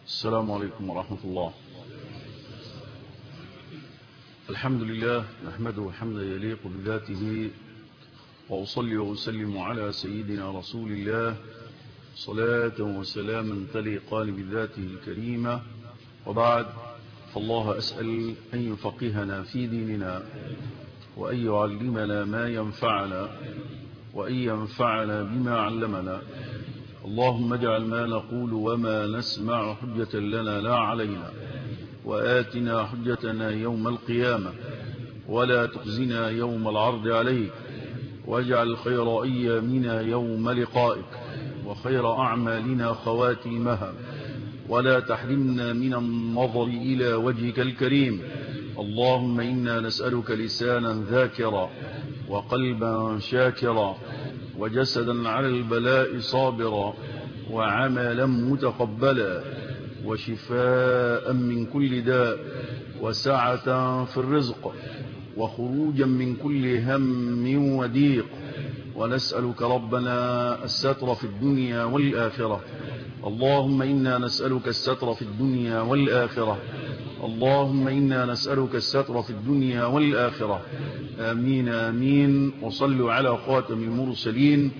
السلام عليكم ورحمة الله. الحمد لله نحمده حمدا يليق بذاته، وأصلي وأسلم على سيدنا رسول الله صلاة وسلاما تليقان بذاته الكريمة، وبعد، فالله أسأل أن يفقهنا في ديننا، وأن يعلمنا ما ينفعنا، وأن ينفعنا بما علمنا. اللهم اجعل ما نقول وما نسمع حجة لنا لا علينا، وآتنا حجتنا يوم القيامة، ولا تخزنا يوم العرض عليك، واجعل خير أيامنا يوم لقائك، وخير أعمالنا خواتيمها، ولا تحرمنا من النظر إلى وجهك الكريم. اللهم إنا نسألك لسانا ذاكرا، وقلبا شاكرا، وجسدا على البلاء صابرا، وعملا متقبلا، وشفاء من كل داء، وسعة في الرزق، وخروجا من كل هم وضيق. ونسألك ربنا الستر في الدنيا والآخرة. اللهم إنا نسألك الستر في الدنيا والآخرة. اللهم إنا نسألك الستر في الدنيا والآخرة. آمين آمين. وصلوا على خاتم المرسلين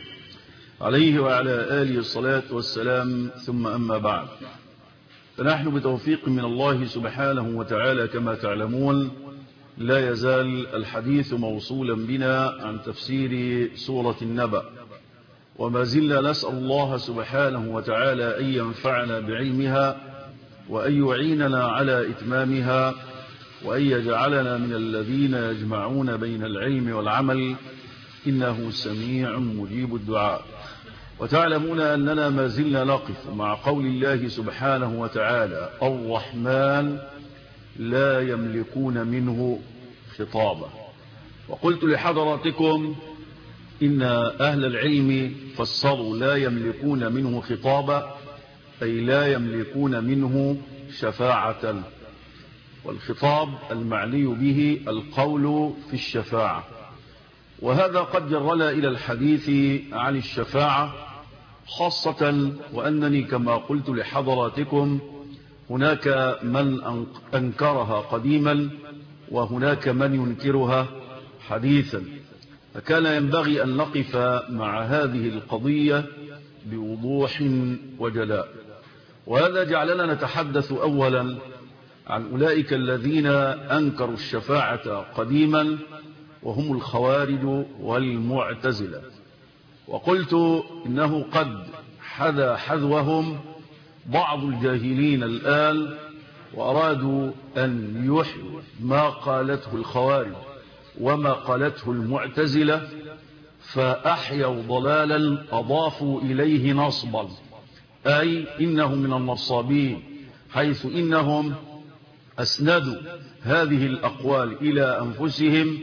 عليه وعلى آله الصلاة والسلام، ثم أما بعد، فنحن بتوفيق من الله سبحانه وتعالى كما تعلمون لا يزال الحديث موصولا بنا عن تفسير سورة النبأ، وما زلنا نسأل الله سبحانه وتعالى أن ينفعنا بعلمها، وأن يعيننا على إتمامها، وأن يجعلنا من الذين يجمعون بين العلم والعمل، إنه سميع مجيب الدعاء. وتعلمون أننا ما زلنا نقف مع قول الله سبحانه وتعالى: الرحمن لا يملكون منه خطابا. وقلت لحضراتكم إن أهل العلم فسروا لا يملكون منه خطابا أي لا يملكون منه شفاعة، والخطاب المعني به القول في الشفاعة. وهذا قد جرنا إلى الحديث عن الشفاعة، خاصة وأنني كما قلت لحضراتكم هناك من أنكرها قديما، وهناك من ينكرها حديثا، فكان ينبغي أن نقف مع هذه القضية بوضوح وجلاء. وهذا جعلنا نتحدث أولا عن أولئك الذين أنكروا الشفاعة قديما، وهم الخوارج والمعتزلة. وقلت إنه قد حذا حذوهم بعض الجاهلين الآن، وأرادوا أن يحيوا ما قالته الخوارج وما قالته المعتزلة، فأحيوا ضلالا أضافوا إليه نصبا، أي إنهم من النصابين، حيث إنهم أسندوا هذه الأقوال إلى أنفسهم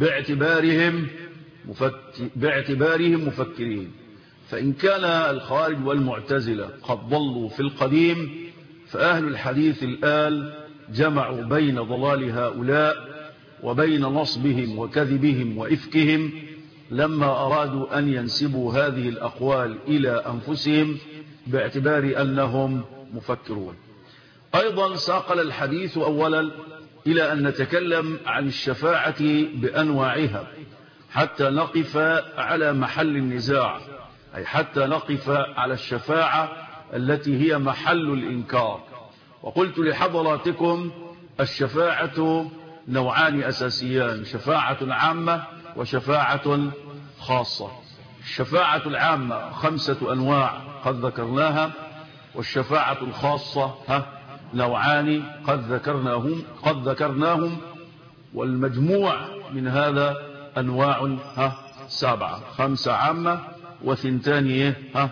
باعتبارهم مفكرين. فإن كان الخوارج والمعتزلة قد ضلوا في القديم، فأهل الحديث الآن جمعوا بين ضلال هؤلاء وبين نصبهم وكذبهم وإفكهم، لما أرادوا أن ينسبوا هذه الأقوال إلى أنفسهم باعتبار أنهم مفكرون. أيضا ساقل الحديث أولا إلى أن نتكلم عن الشفاعة بأنواعها، حتى نقف على محل النزاع، أي حتى نقف على الشفاعة التي هي محل الإنكار. وقلت لحضراتكم الشفاعة نوعان أساسيان: شفاعة عامة وشفاعة خاصة. الشفاعة العامة 5 أنواع قد ذكرناها، والشفاعة الخاصة نوعان قد ذكرناهم، والمجموع من هذا أنواع 7: 5 عامة و2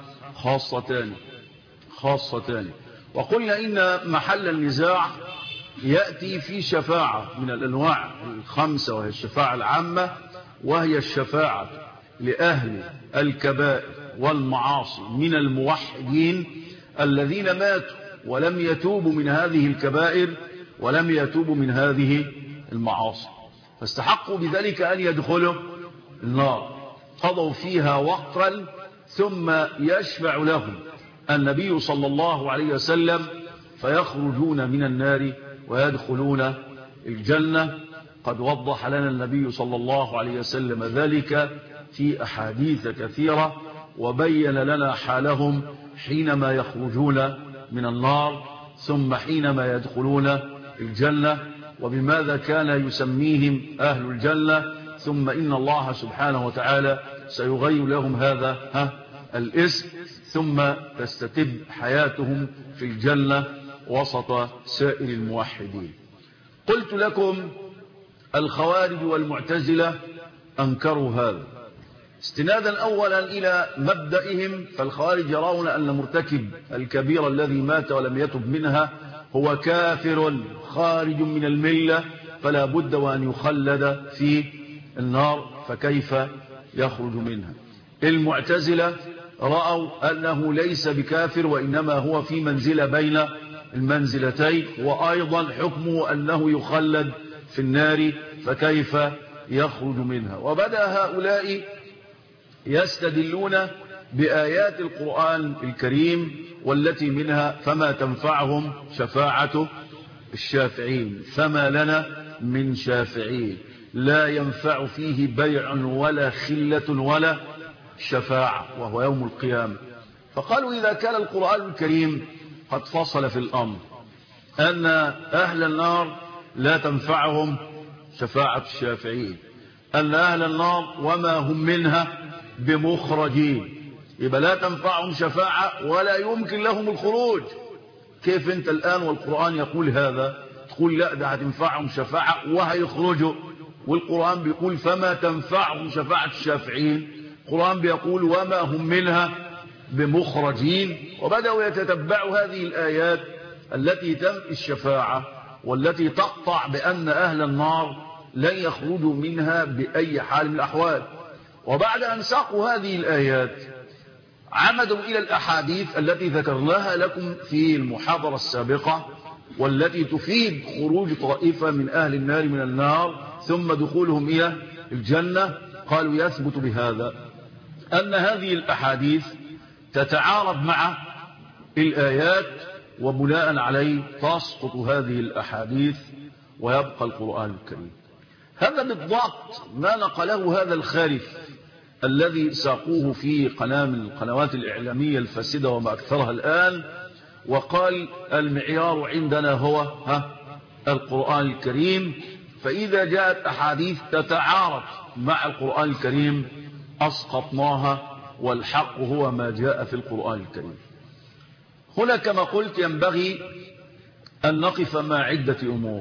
خاصتان. وقلنا إن محل النزاع يأتي في شفاعة من الأنواع 5، وهي الشفاعة العامة، وهي الشفاعة لأهل الكبائر والمعاصي من الموحدين الذين ماتوا ولم يتوبوا من هذه الكبائر ولم يتوبوا من هذه المعاصي، فاستحقوا بذلك أن يدخلوا النار، قضوا فيها وقرا، ثم يشفع لهم النبي صلى الله عليه وسلم فيخرجون من النار ويدخلون الجنة. قد وضح لنا النبي صلى الله عليه وسلم ذلك في أحاديث كثيرة، وبين لنا حالهم حينما يخرجون من النار ثم حينما يدخلون الجنة، وبماذا كان يسميهم أهل الجنة، ثم إن الله سبحانه وتعالى سيغير لهم هذا الاسم، ثم تستتب حياتهم في الجنة وسط سائر الموحدين. قلت لكم الخوارج والمعتزلة أنكروا هذا استنادا أولا إلى مبدئهم. فالخوارج يرون أن مرتكب الكبيرة الذي مات ولم يتب منها هو كافر خارج من الملة، فلا بد وأن يخلد في النار، فكيف يخرج منها؟ المعتزلة رأوا أنه ليس بكافر، وإنما هو في منزلة بين المنزلتين، وأيضا حكمه أنه يخلد في النار، فكيف يخرج منها؟ وبدأ هؤلاء يستدلون بآيات القرآن الكريم، والتي منها فما تنفعهم شفاعة الشافعين، فما لنا من شافعين لا ينفع فيه بيع ولا خلة ولا شفاعة، وهو يوم القيامة. فقالوا إذا كان القرآن الكريم قد فصل في الأمر أن أهل النار لا تنفعهم شفاعة الشافعين، أن أهل النار وما هم منها بمخرجين، يبقى لا تنفعهم شفاعة ولا يمكن لهم الخروج. كيف أنت الآن والقرآن يقول هذا تقول لا ده هتنفعهم شفاعة وهيخرجوا، والقرآن بيقول فما تنفعهم شفاعة الشافعين، القرآن بيقول وما هم منها بمخرجين. وبدأوا يتتبعوا هذه الآيات التي تنفي الشفاعة والتي تقطع بأن أهل النار لن يخرجوا منها بأي حال من الأحوال. وبعد أن ساقوا هذه الآيات عمدوا إلى الأحاديث التي ذكرناها لكم في المحاضرة السابقة، والتي تفيد خروج طائفة من أهل النار من النار ثم دخولهم إلى الجنة. قالوا يثبت بهذا أن هذه الأحاديث تتعارض مع الآيات، وبناء عليه تسقط هذه الأحاديث ويبقى القرآن الكريم. هذا بالضبط ما نقله هذا الخارف الذي ساقوه في قناة من القنوات الإعلامية الفاسدة وما أكثرها الآن، وقال المعيار عندنا هو القرآن الكريم، فإذا جاءت أحاديث تتعارض مع القرآن الكريم أسقطناها، والحق هو ما جاء في القرآن الكريم. هنا كما قلت ينبغي أن نقف مع عدة أمور.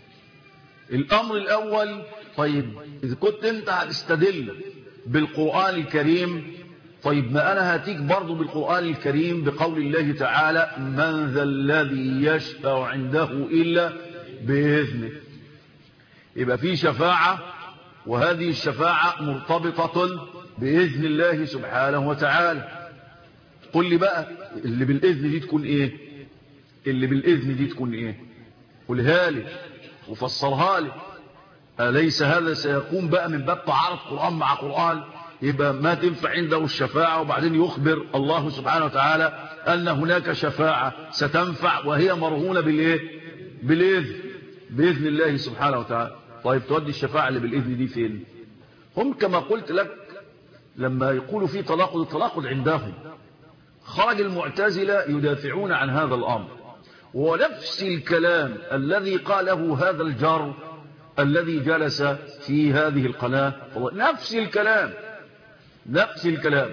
الأمر الأول، طيب إذا كنت أنت هتستدل بالقرآن الكريم، طيب ما أنا هاتيك برضو بالقرآن الكريم بقول الله تعالى من ذا الذي يشفع عنده إلا بإذنه. يبقى في شفاعة، وهذه الشفاعة مرتبطة بإذن الله سبحانه وتعالى. قل لي بقى اللي بالإذن دي تكون إيه؟ اللي بالإذن دي تكون إيه؟ قلها لي وفسرها لي. أليس هذا سيقوم بقى من باب تعارض قرآن مع قرآن؟ يبقى ما تنفع عنده الشفاعة، وبعدين يخبر الله سبحانه وتعالى أن هناك شفاعة ستنفع وهي مرهونة بالإيه؟ بالإذن، بإذن الله سبحانه وتعالى. طيب تودي الشفاعة اللي بالإذن دي فين؟ هم كما قلت لك لما يقولوا في تناقض، التناقض عندهم خرج المعتزلة يدافعون عن هذا الأمر، ونفس الكلام الذي قاله هذا الجار الذي جلس في هذه القناة، نفس الكلام نفس الكلام.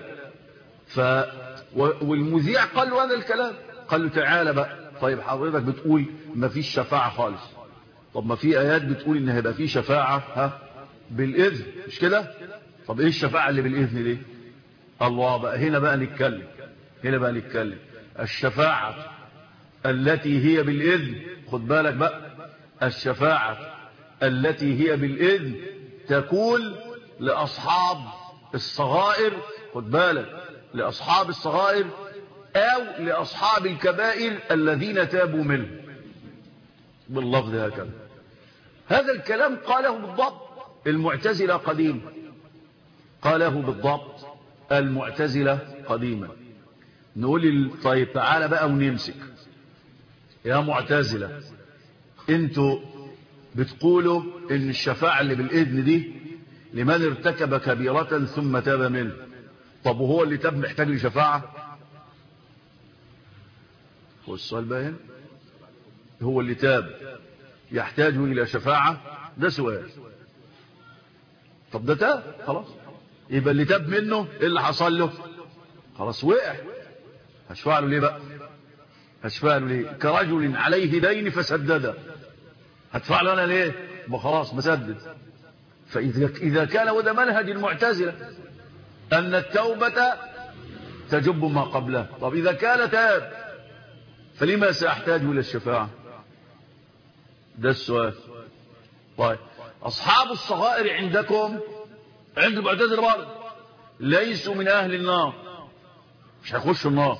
والمذيع قال له هذا الكلام، قال له تعالى بقى، طيب حضرتك بتقول ما فيش شفاعة خالص، طب ما في آيات بتقول إن هيبقى في شفاعة بالإذن، مش كده؟ طب إيه الشفاعة اللي بالإذن دي؟ الله بقى هنا بقى نتكلم الشفاعة التي هي بالإذن، خد بالك بقى، الشفاعة التي هي بالإذن تكون لأصحاب الصغائر، خد بالك، لأصحاب الصغائر أو لأصحاب الكبائر الذين تابوا منه، باللفظ هكذا. هذا الكلام قاله بالضبط المعتزلة قديما، قاله بالضبط المعتزلة قديما. نقول طيب تعالى بقى ونمسك يا معتزلة انتوا بتقولوا ان الشفاعة اللي بالإذن دي لمن ارتكب كبيرة ثم تاب منه. طب وهو اللي تاب محتاج لشفاعة؟ هو السؤال باين. هو اللي تاب يحتاج إلى شفاعة؟ ده سؤال. طب ده تاب خلاص، يبقى اللي تاب منه ايه اللي حصل له؟ خلاص وقع. هشفع له ليه بقى؟ هشفع له ليه؟ كرجل عليه دين فسدده، هدفع له انا ليه؟ ما خلاص مسدد. فاذا كان وده منهج المعتزلة ان التوبة تجب ما قبلها، طب اذا كان تاب فلما ساحتاج الى الشفاعة؟ ده السؤال. طيب اصحاب الصغائر عندكم عند المعتزلة برضه ليسوا من اهل النار، مش هيخشوا النار.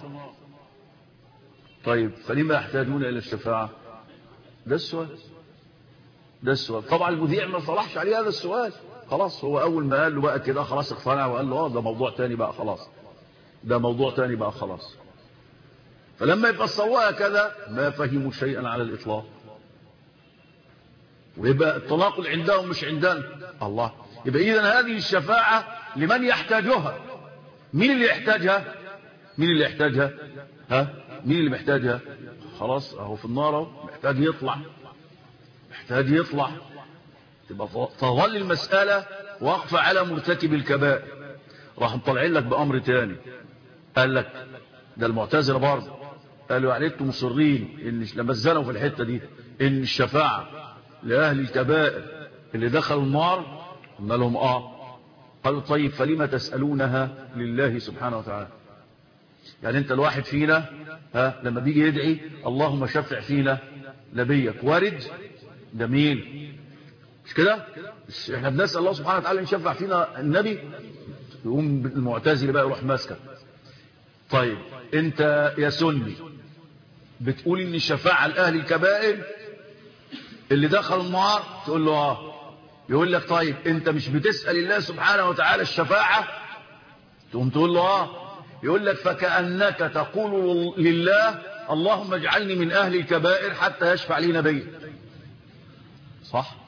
طيب فلما يحتاجون الى الشفاعة؟ ده السؤال. ده السؤال. طبعا المذيع ما صلحش عليه هذا السؤال، خلاص هو اول ما قال له بقى كده خلاص اقتنع وقال له ده موضوع تاني بقى خلاص، ده موضوع تاني بقى خلاص. فلما يفسروها كذا ما فهموا شيئا على الاطلاق، ويبقى التناقض عندهم مش عندنا. الله، يبقى اذا هذه الشفاعة لمن يحتاجها؟ مين اللي يحتاجها؟ مين اللي يحتاجها؟ ها؟ مين اللي محتاجها؟ خلاص اهو في النار اهو، محتاج يطلع، محتاج يطلع. تبقى تظل المسألة واقفة على مرتكب الكبائر. راح مطلعين لك بأمر تاني، قال لك ده المعتزلة برضه قالوا يعني انتم مصرين ان لما اتزنوا في الحتة دي ان الشفاعة لأهل الكبائر اللي دخلوا النار، قلنا لهم قالوا طيب فلما تسألونها لله سبحانه وتعالى؟ يعني انت الواحد فينا لما بيجي يدعي اللهم شفع فينا نبيك وارد، جميل، مش كده؟ احنا بنسأل الله سبحانه وتعالى ان يشفع فينا النبي، يقوم المعتزلة بقى يروح ماسكه. طيب انت يا سني بتقول ان الشفاعة لأهل الكبائر اللي دخل النار، تقول له يقول لك طيب انت مش بتسأل الله سبحانه وتعالى الشفاعة؟ تقوم تقول له يقول لك فكأنك تقول لله اللهم اجعلني من أهل الكبائر حتى يشفع لي نبي. صح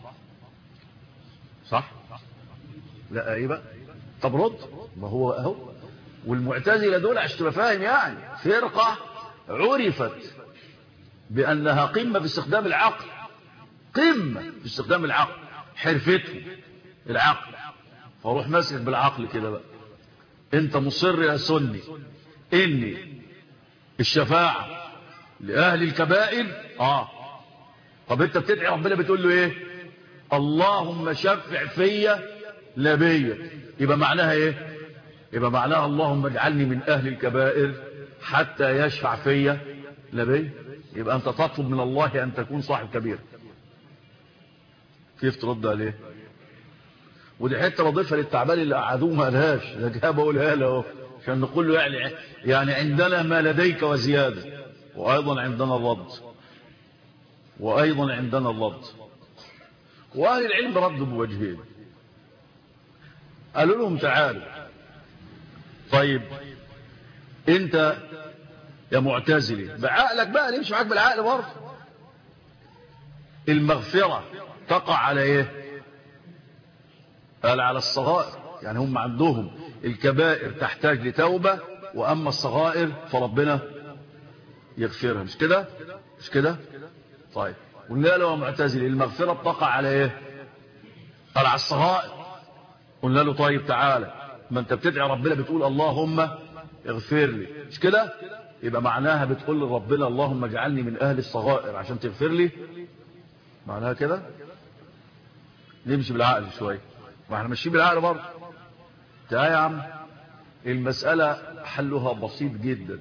صح؟ لا ايه بقى؟ طب رد. ما هو اهو. والمعتزلة دول عشان تبقى فاهم يعني فرقة عرفت بأنها قمة في استخدام العقل، قمة في استخدام العقل، حرفتهم العقل. فاروح ماسك بالعقل كده بقى. انت مصر يا سني ان الشفاعة لأهل الكبائر طب انت بتدعي ربنا بتقول له ايه؟ اللهم شفع فيا نبيا. يبقى معناها ايه؟ يبقى معناها اللهم اجعلني من أهل الكبائر حتى يشفع فيا نبي. يبقى انت تطلب من الله ان تكون صاحب كبير. كيف ترد عليه؟ ودي حته بضيفها للتعبان اللي قعدوه ما قالهاش، ده جاي بقولها له اهو عشان نقول له يعني عندنا ما لديك وزياده، وايضا عندنا الرد، وايضا عندنا الرد. واهل العلم ردوا بوجهين. قالوا لهم تعالوا، طيب انت يا معتزلي بعقلك بقى، نمشي معاك بالعقل برضه، المغفرة تقع على ايه؟ قال على الصغائر. يعني هم عندهم الكبائر تحتاج لتوبة، واما الصغائر فربنا يغفرها، مش كده؟ مش كده؟ طيب قلنا له يا معتزلي المغفرة تقع على ايه؟ قال على الصغائر. قلنا له طيب تعالى، ما انت بتدعي ربنا بتقول اللهم اغفر لي، مش كده؟ يبقى معناها بتقول لربنا اللهم اجعلني من اهل الصغائر عشان تغفر لي، معناها كده؟ نمشي بالعقل شويه، ما احنا ماشيين بالعقل برضه. تعالى يا عم، المسألة حلها بسيط جدا.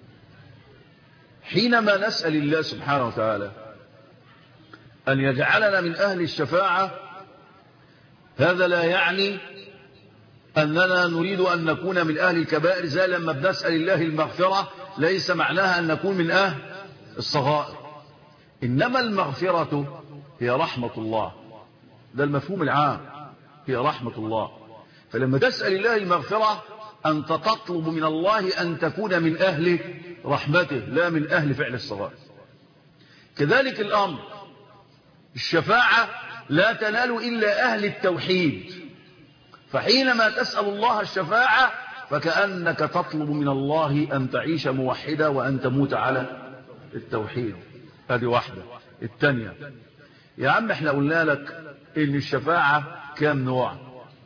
حينما نسأل الله سبحانه وتعالى أن يجعلنا من أهل الشفاعة، هذا لا يعني أننا نريد أن نكون من أهل الكبائر، زي لما بنسأل الله المغفرة ليس معناها أن نكون من أهل الصغائر. إنما المغفرة هي رحمة الله، ده المفهوم العام، هي رحمة الله. فلما تسأل الله المغفرة أنت تطلب من الله أن تكون من أهل رحمته لا من أهل فعل الصغائر. كذلك الأمر، الشفاعة لا تنال إلا أهل التوحيد، فحينما تسأل الله الشفاعة فكأنك تطلب من الله أن تعيش موحدا وأن تموت على التوحيد. هذه واحدة. الثانية، يا عم احنا قلنا لك إن الشفاعة كام نوع؟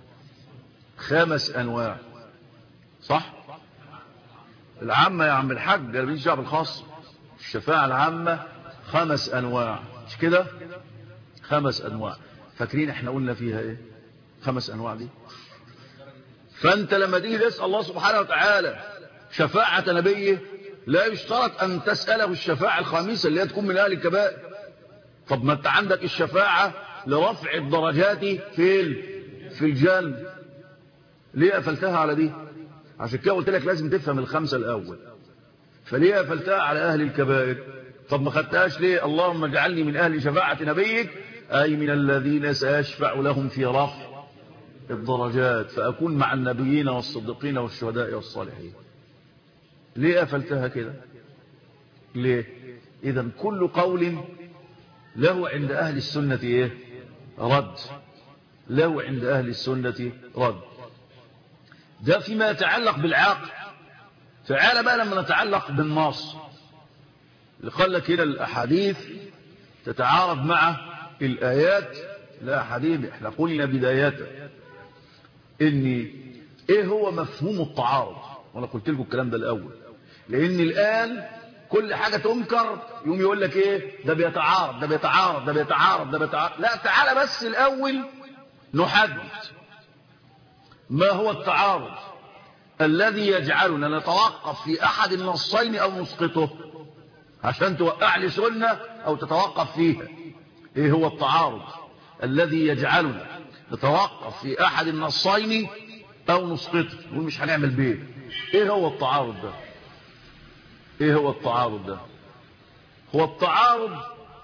5 أنواع، صح؟ العامة يا عم الحاج، ده مش شعب الخاص. الشفاعة العامة 5 أنواع، مش كده؟ 5 أنواع. فاكرين احنا قلنا فيها ايه 5 أنواع دي؟ فانت لما تيجي تسأل الله سبحانه وتعالى شفاعة نبيه لا يشترط ان تسأله الشفاعة الخامسة اللي هي تكون من اهل الكبائر. طب ما انت عندك الشفاعة لرفع الدرجات في الجنة، ليه قفلتها على دي؟ عشان كده قلت لك لازم تفهم ال5 الأول. فليه قفلتها على أهل الكبائر؟ طب ما خدتهاش ليه اللهم اجعلني من أهل شفاعة نبيك، أي من الذين سيشفع لهم في رفع الدرجات فأكون مع النبيين والصديقين والشهداء والصالحين؟ ليه قفلتها كده؟ ليه؟ إذن كل قول له عند أهل السنة إيه؟ رد. له عند أهل السنة رد. ده فيما يتعلق بالعقل. تعال بقى لما نتعلق بالنص، اللي قال لك هنا الأحاديث تتعارض مع الآيات. لا حبيبي، احنا قلنا بداية ان ايه هو مفهوم التعارض، وانا قلت لكم الكلام ده الاول. لان الان كل حاجة تنكر يوم يقول لك ايه ده بيتعارض ده بيتعارض ده بيتعارض ده بيتعارض. لا، تعال بس الاول نحدد ما هو التعارض الذي يجعلنا نتوقف في احد النصين او نسقطه عشان توقع لي سنة او تتوقف فيها. ايه هو التعارض الذي يجعلنا نتوقف في احد النصين او نسقطه نقول مش هنعمل بيه؟ ايه هو التعارض ده؟ ايه هو التعارض ده؟ هو التعارض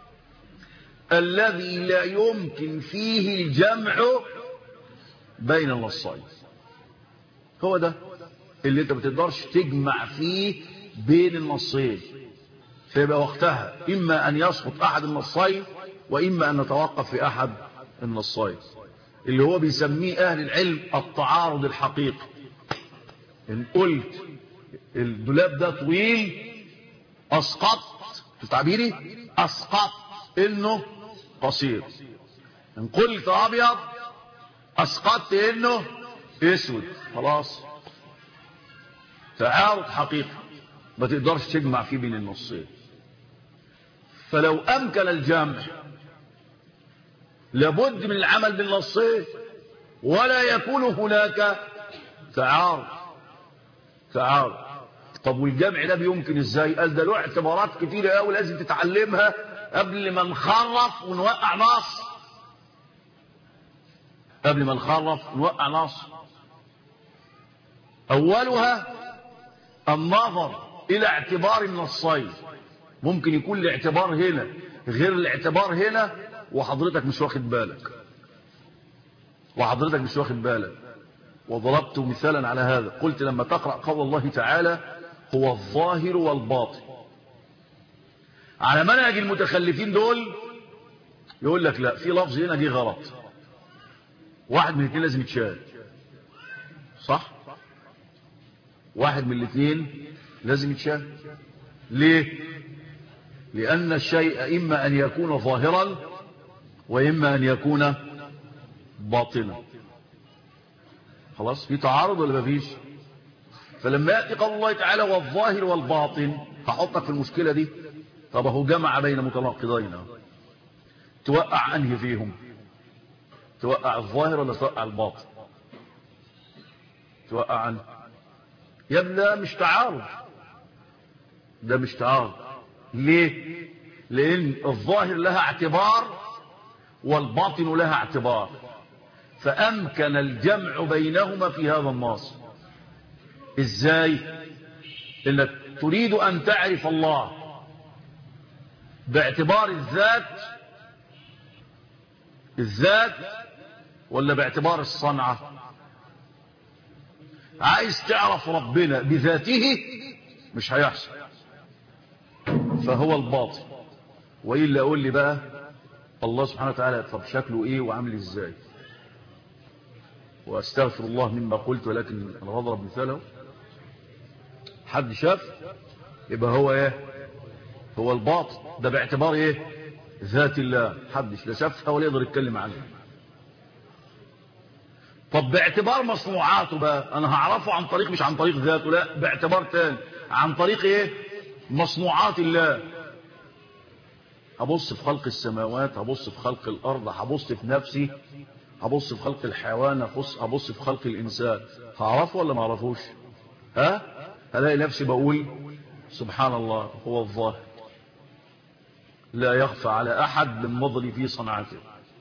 الذي لا يمكن فيه الجمع بين النصين. هو ده اللي انت ما تقدرش تجمع فيه بين النصين، فيبقى وقتها اما ان يسقط احد النصين واما ان نتوقف في احد النصين، اللي هو بيسميه اهل العلم التعارض الحقيقي. ان قلت الدولاب ده طويل اسقطت في تعبيري اسقط انه قصير. ان قلت ابيض اسقطت انه اسود. خلاص، تعارض حقيقي ما تقدرش تجمع فيه بين النصين. فلو امكن الجمع لابد من العمل بالنصين ولا يكون هناك تعارض. طب والجمع ده بيمكن ازاي؟ قال ده له اعتبارات كتيره قوي لازم تتعلمها قبل ما نخرف ونوقع نص. قبل ما نخرف ونوقع نص، اولها النظر الى اعتبار النصين. ممكن يكون الاعتبار هنا غير الاعتبار هنا وحضرتك مش واخد بالك. وضربت مثالا على هذا، قلت لما تقرأ قول الله تعالى هو الظاهر والباطن، على منهج المتخلفين دول يقول لك لا، في لفظ هنا دي غلط، واحد من الاثنين لازم يتشال. صح؟ واحد من الاثنين لازم يتشال. ليه؟ لأن الشيء إما أن يكون ظاهرا وإما أن يكون باطنا. خلاص، في تعارض ولا مفيش؟ فلما يأتي قول الله تعالى والظاهر والباطن هحطك في المشكلة دي. طب هو جمع بين متناقضين، توقع أنهي فيهم؟ توقع الظاهر ولا توقع الباطن؟ توقع عنه. يا ابني ده مش تعارض. ليه؟ لأن الظاهر لها اعتبار والباطن لها اعتبار، فأمكن الجمع بينهما في هذا النص. ازاي؟ انك تريد ان تعرف الله باعتبار الذات ولا باعتبار الصنعة؟ عايز تعرف ربنا بذاته مش هيحصل، فهو الباطن. وإلا أقول لي بقى الله سبحانه وتعالى طب شكله إيه وعامل إزاي؟ وأستغفر الله مما قلت، ولكن أنا بضرب مثاله. حد شاف؟ يبقى هو إيه؟ هو الباطن ده باعتبار إيه؟ ذات الله. حدش لا شافها ولا يقدر يتكلم عنها. طب باعتبار مصنوعاته بقى أنا هعرفه عن طريق، مش عن طريق ذاته، لا باعتبار تاني، عن طريق إيه؟ مصنوعات الله. هبص في خلق السماوات، هبص في خلق الأرض، هبص في نفسي، هبص في خلق الحيوان، هبص في خلق الإنسان. هعرفه ولا ما اعرفوش؟ هلاقي نفسي بقول سبحان الله هو الظاهر لا يخفى على أحد من نظري في صنعته.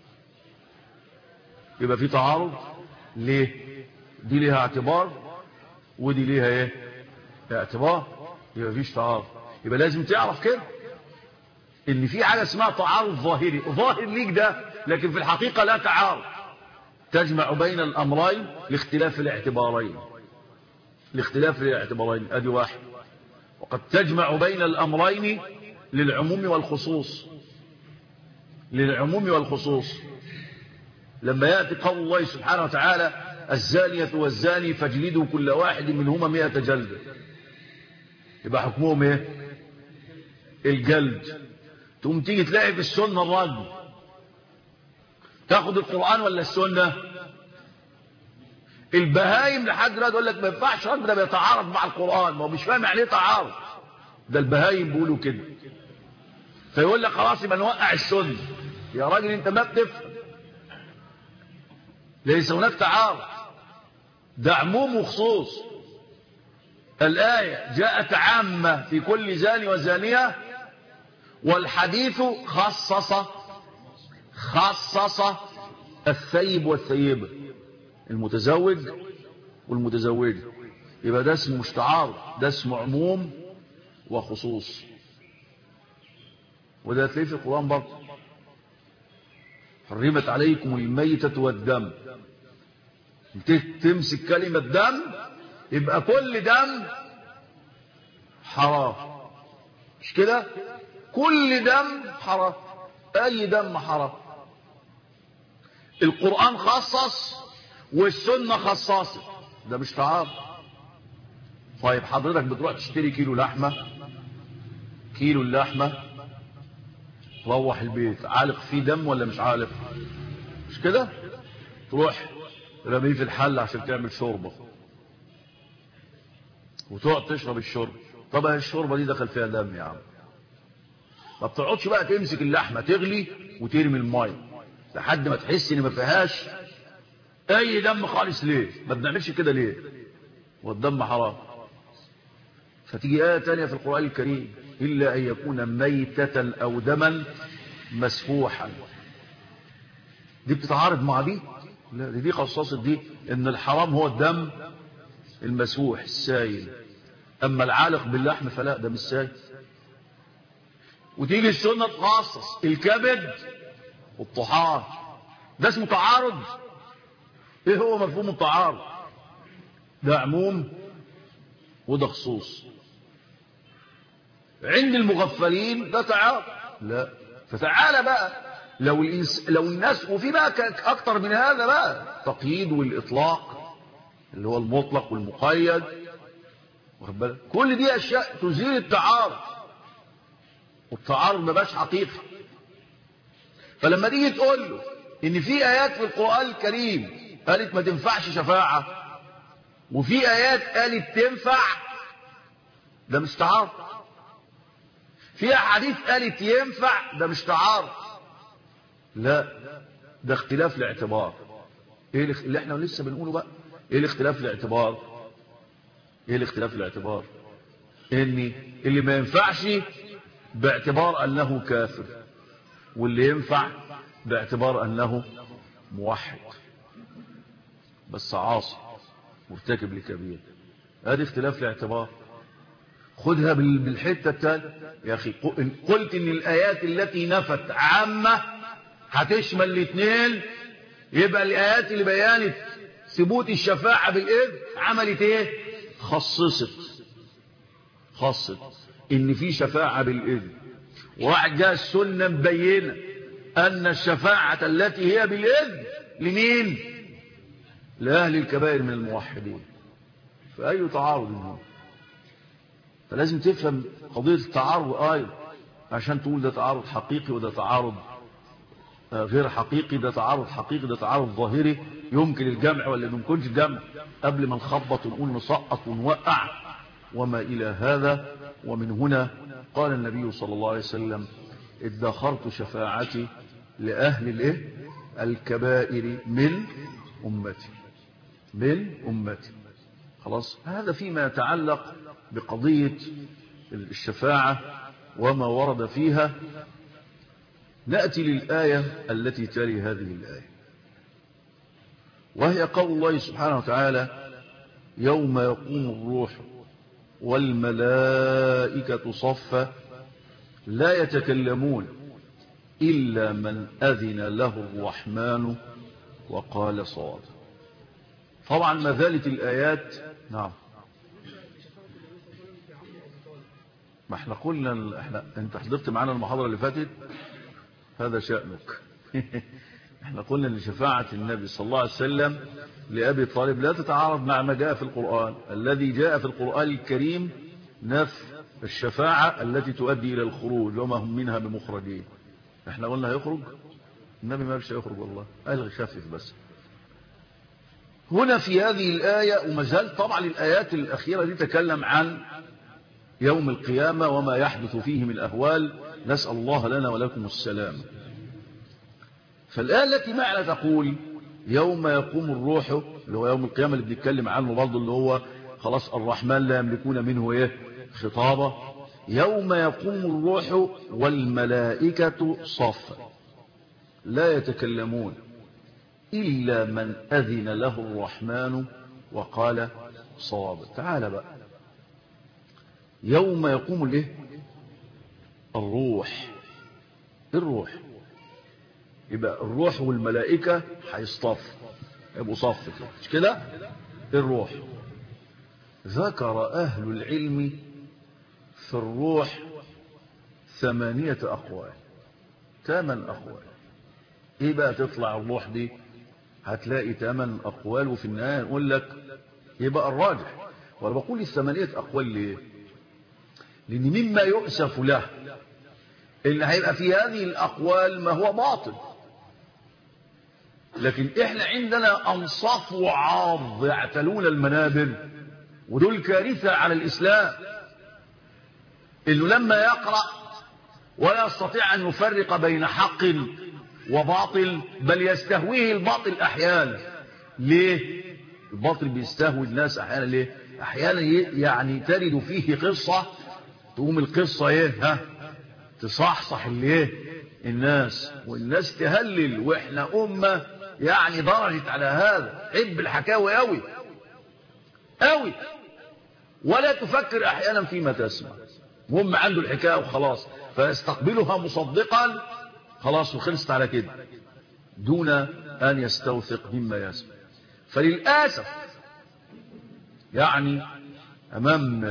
يبقى في تعارض. ليه؟ دي ليها اعتبار ودي ليها ايه؟ اعتبار. يبقى فيش تعارض. يبقى لازم تعرف كده ان في حاجة اسمها تعارض ظاهري، ظاهر ليك ده لكن في الحقيقة لا تعارض. تجمع بين الأمرين لاختلاف الاعتبارين. لاختلاف الاعتبارين ادي واحد. وقد تجمع بين الأمرين للعموم والخصوص. للعموم والخصوص. لما يأتي قول الله سبحانه وتعالى الزانية والزاني فاجلدوا كل واحد منهما 100 جلدة، يبقى حكمهم ايه؟ الجلد. تقوم تيجي تلاقي في السنة الرجم. تاخد القرآن ولا السنة؟ البهايم لحد دلوقتي يقول لك ما ينفعش الرجم ده بيتعارض مع القرآن. ما هو مش فاهم يعني ايه تعارض. ده البهايم بيقولوا كده. فيقول لك خلاص يبقى نوقع السنة. يا راجل انت ما بتفهم. ليس هناك تعارض، ده عموم وخصوص. الآية جاءت عامة في كل زاني وزانية، والحديث خصص الثيب والثيبة، المتزوج والمتزوجة. يبقى ده اسمه مش تعارض، ده اسمه عموم وخصوص. وده تلاقيه في القرآن برضه. حرمت عليكم الميتة والدم. تمسك كلمة دم يبقى كل دم حرام، مش كده؟ كل دم حرام، اي دم حرام. القرآن خصص والسنة خصصت، ده مش تعارض. طيب حضرتك بتروح تشتري كيلو لحمة، كيلو اللحمة روح البيت عالق فيه دم ولا مش عالق؟ مش كده؟ تروح رميه في الحل عشان تعمل شوربة وتقعد تشرب الشوربة. طبعا الشوربة دي دخل فيها دم يا عم. ما بتقعدش بقى تمسك اللحمة تغلي وترمي الماء لحد ما تحس ان ما فيهاش اي دم خالص. ليه ما بنعملش كده؟ ليه؟ والدم حرام. فتيجي آية تانية في القرآن الكريم إلا أن يكون ميتة أو دما مسفوحا. دي بتتعارض مع دي؟ لا، دي خصصت دي ان الحرام هو الدم المسفوح السائل، اما العالق باللحم فلا، ده مش سائل. وتيجي السنة تخصص الكبد والطحال، ده اسمه تعارض. ايه هو مفهوم التعارض؟ ده عموم وده خصوص. عند المغفلين ده تعارض. لا، فتعالى بقى لو الناس، وفي بقى اكتر من هذا بقى، تقييد والاطلاق اللي هو المطلق والمقيد، واخد بالك؟ كل دي اشياء تزيل التعارض، والتعارض ما بقاش حقيقي. فلما تيجي تقول له ان في ايات في القرآن الكريم قالت ما تنفعش شفاعة وفي ايات قالت تنفع، ده مش تعارض. في احاديث قالت ينفع، ده مش تعارض. لا، ده اختلاف الاعتبار. ايه اللي احنا لسه بنقوله بقى؟ ايه الاختلاف الاعتبار؟ ايه الاختلاف الاعتبار؟ ان اللي ما ينفعش باعتبار انه كافر، واللي ينفع باعتبار انه موحد بس عاصي مرتكب لكبير. هذا اختلاف الاعتبار. خدها بالحته الثانيه يا اخي. قلت ان الايات التي نفت عامه هتشمل الاثنين، يبقى الايات اللي بيانت ثبوت الشفاعه بالاذن عملت ايه؟ خصصت ان في شفاعه بالاذن. وواحد جاء السنة مبينة أن الشفاعة التي هي بالإذن لمين؟ لأهل الكبائر من الموحدين. فأي تعارض منهم؟ فلازم تفهم قضية التعارض أيضا عشان تقول ده تعارض حقيقي وده تعارض غير حقيقي، ده تعارض حقيقي ده تعارض ظاهري، يمكن الجمع ولا ما يمكنش الجمع، قبل ما نخبط ونقول نسقط ونوقع وما إلى هذا. ومن هنا قال النبي صلى الله عليه وسلم ادخرت شفاعتي لأهل الكبائر من أمتي. خلاص، هذا فيما يتعلق بقضية الشفاعة وما ورد فيها. نأتي للآية التي تلي هذه الآية، وهي قول الله سبحانه وتعالى يوم يقوم الروح والملائكة صفا لا يتكلمون إلا من أذن له الرحمن وقال صواب. طبعا ما زالت الآيات. نعم، ما احنا قلنا انت حضرت معنا المحاضرة اللي فاتت، هذا شأنك. احنا قلنا ان شفاعة النبي صلى الله عليه وسلم لأبي طالب لا تتعارض مع ما جاء في القرآن. الذي جاء في القرآن الكريم نفي الشفاعة التي تؤدي إلى الخروج وما هم منها بمخرجين. احنا قلنا هيخرج النبي، ما بش هيخرج والله، قال خفف بس. هنا في هذه الآية وما زال طبعا الآيات الأخيرة دي تكلم عن يوم القيامة وما يحدث فيه من أهوال، نسأل الله لنا ولكم السلام. فالآية التي معنا تقول يوم يقوم الروح، اللي هو يوم القيامة اللي بنتكلم عنه برضه، اللي هو خلاص الرحمن لا يملكون منه خطابة. يوم يقوم الروح والملائكة صفا لا يتكلمون إلا من أذن له الرحمن وقال صوابا. تعال بقى، يوم يقوم الروح يبقى الروح والملائكة هيصطف، يبقوا صف كده، مش كده؟ الروح. ذكر أهل العلم في الروح 8 أقوال، 8 أقوال. إيه بقى تطلع الروح دي؟ هتلاقي 8 أقوال، وفي النهاية نقول لك يبقى الراجح. وأنا بقول 8 أقوال ليه؟ لأن مما يؤسف له إن هيبقى في هذه الأقوال ما هو باطل، لكن إحنا عندنا أنصاف وعاض يعتلون المنابر، ودول كارثة على الإسلام، إنه لما يقرأ ولا يستطيع أن يفرق بين حق وباطل، بل يستهويه الباطل أحيانا. ليه؟ الباطل بيستهوي الناس أحيانا. ليه؟ أحيانا يعني ترد فيه قصة، تقوم القصة تصحصح الناس، والناس تهلل، وإحنا أمة يعني درجت على هذا، حب الحكاوي قوي، ولا تفكر أحيانا فيما تسمع، مهم عنده الحكاية وخلاص، فيستقبلها مصدقا خلاص وخلصت على كده، دون أن يستوثق مما يسمع. فللأسف يعني أمام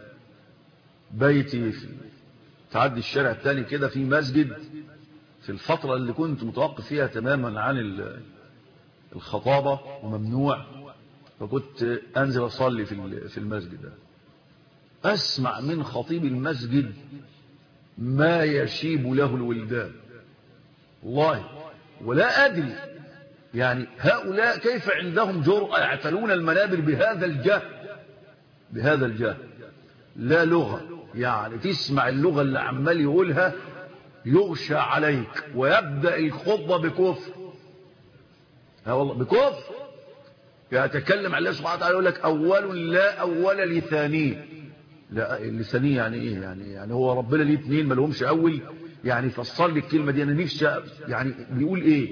بيتي في تعدي الشارع الثاني كده في مسجد، في الفترة اللي كنت متوقف فيها تماما عن الخطابة وممنوع، فكنت أنزل أصلي في المسجد ده، أسمع من خطيب المسجد ما يشيب له الولدان والله، ولا أدري يعني هؤلاء كيف عندهم جرأة يعتلون المنابر بهذا الجهل. لا لغة، يعني تسمع اللغة اللي عمال يقولها يغشى عليك، ويبدأ الخطبة بكفر. والله بكفر، يتكلم عن الله سبحانه وتعالى يقول لك أول لا أول لثانيه. لا اللثانيه يعني ايه؟ يعني هو ربنا ليه 2 ما لهمش اول؟ يعني فصل لي الكلمة دي، انا نفسي يعني بيقول ايه؟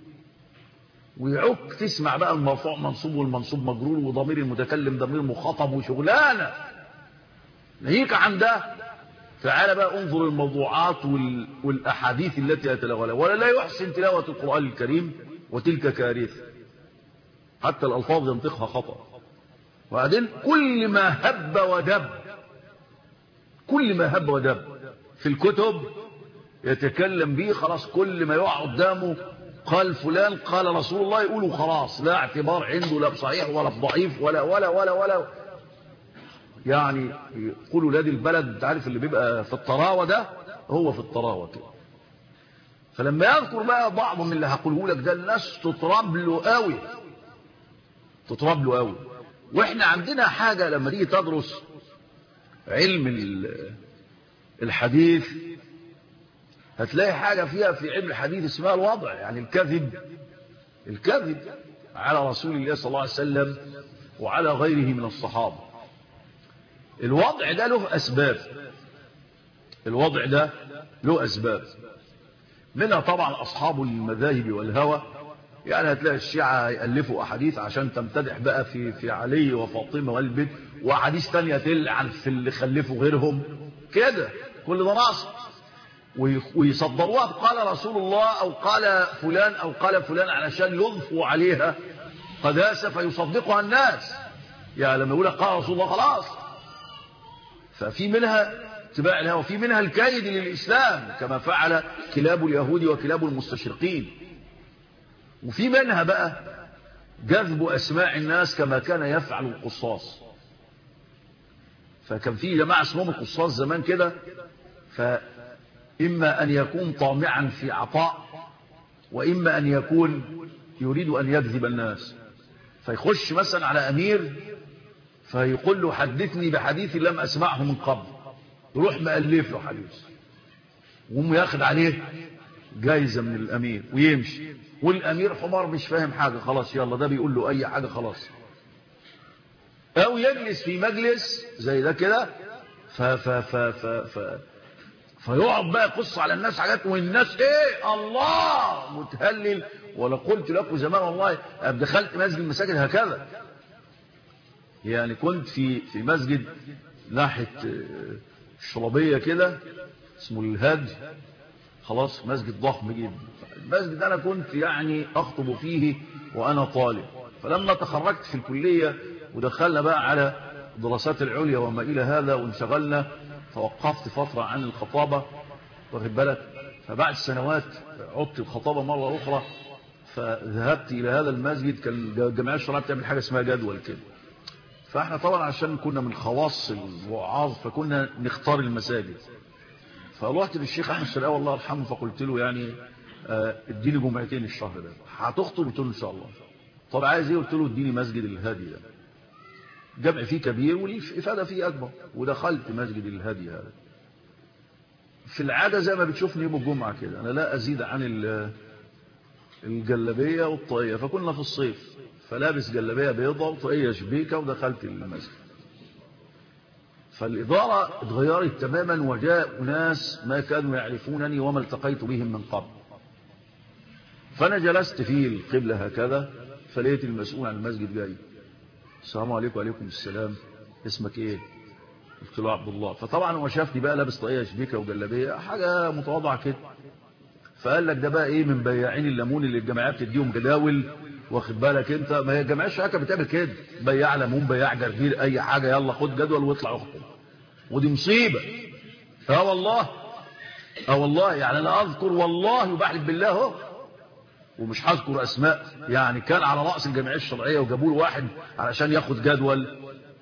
ويعك تسمع بقى المرفوع منصوب والمنصوب مجرور وضمير المتكلم ضمير مخاطب وشغلانه نهيك عن ده. تعال بقى انظر الموضوعات والاحاديث التي يتلوها، ولا لا يحسن تلاوة القرآن الكريم، وتلك كارثة، حتى الألفاظ ينطقها خطأ. وبعدين كل ما هب ودب في الكتب يتكلم به خلاص، كل ما يقع قدامه قال فلان قال رسول الله يقولوا خلاص، لا اعتبار عنده لا بصحيح ولا بضعيف ولا ولا ولا ولا. يعني يقولوا ولاد البلد، تعرف اللي بيبقى في الطراوة ده هو في الطراوة كده. فلما يذكر بقى بعض من اللي هقوله لك ده، الناس تطرب له قوي، تطرب له قوي. واحنا عندنا حاجة لما تيجي تدرس علم الحديث هتلاقي حاجة فيها في علم الحديث اسمها الوضع، يعني الكذب على رسول الله صلى الله عليه وسلم وعلى غيره من الصحابة. الوضع ده له أسباب، الوضع ده له أسباب، منها طبعا أصحاب المذاهب والهوى. يعني هتلاقي الشيعة يألفوا أحاديث عشان تمتدح بقى في علي وفاطمة والبيت، وأحاديث تانية تلعن في اللي خلفوا غيرهم كده، كل ده ناقص، ويصدروها بقال رسول الله أو قال فلان أو قال فلان علشان يضفوا عليها قداسة فيصدقها الناس. يعني لما يقول قال رسول الله خلاص. ففي منها اتباع الهوى، وفي منها الكيد للإسلام كما فعل كلاب اليهود وكلاب المستشرقين، وفي منها بقى جذب أسماع الناس كما كان يفعل القصاص. فكان في جماعة اسمهم القصاص زمان كده، فإما أن يكون طامعا في عطاء، وإما أن يكون يريد أن يكذب الناس. فيخش مثلا على أمير فيقول له حدثني بحديث لم أسمعه من قبل، يروح مألف له حديث وهم ياخد عليه جايزة من الأمير ويمشي، والأمير حمار مش فاهم حاجة، خلاص يلا ده بيقول له أي حاجة خلاص. أو يجلس في مجلس زي ده كده فيقعد بقى يقص على الناس حاجات، والناس ايه الله متهلل. ولا قلت لكم زمان والله دخلت مسجد المساجد هكذا، يعني كنت في مسجد ناحية الشرابية كده اسمه الهادي، خلاص مسجد ضخم جدا. المسجد انا كنت يعني اخطب فيه وانا طالب، فلما تخرجت في الكلية ودخلنا بقى على الدراسات العليا وما الى هذا وانشغلنا، توقفت فترة عن الخطابة واخد بالك. فبعد سنوات عدت الخطابة مرة اخرى، فذهبت الى هذا المسجد. كان الجمعية الشرعية بتعمل حاجة اسمها جدول كده، فاحنا طبعا عشان كنا من خواص الوعاظ فكنا نختار المساجد. فروحت للشيخ احمد الشرقاوي الله يرحمه فقلت له يعني اديني جمعتين الشهر ده، هتخطب؟ قلت له ان شاء الله. طب عايز ايه؟ قلت له اديني مسجد الهادي ده، جمع فيه كبير والافاده فيه اكبر. ودخلت مسجد الهادي هذا. في العاده زي ما بتشوفني يوم الجمعه كده انا لا ازيد عن الجلابيه والطاقيه، فكنا في الصيف فلابس جلابيه بيضاء وطاقيه شبيكه ودخلت المسجد. فالإدارة اتغيرت تماما، وجاء ناس ما كانوا يعرفونني وما التقيت بهم من قبل. فأنا جلست في القبلة هكذا، فلقيت المسؤول عن المسجد جاي، السلام عليكم. وعليكم السلام، اسمك ايه؟ قلت له عبد الله. فطبعا هو شافني بقى لابس طاقية شبيكة وجلابية حاجة متواضعة كده، فقال لك ده بقى ايه من بياعين الليمون اللي الجمعيات بتديهم جداول، واخد بالك انت؟ ما هي الجمعيه الشركه بتعمل كده، بياع ليمون بياع جرجير اي حاجه، يلا خد جدول واطلع اخطب. ودي مصيبه. والله والله يعني انا اذكر والله وبحلف بالله اهو ومش هذكر اسماء، يعني كان على راس الجمعيه الشرعيه وجابوا له واحد علشان ياخد جدول،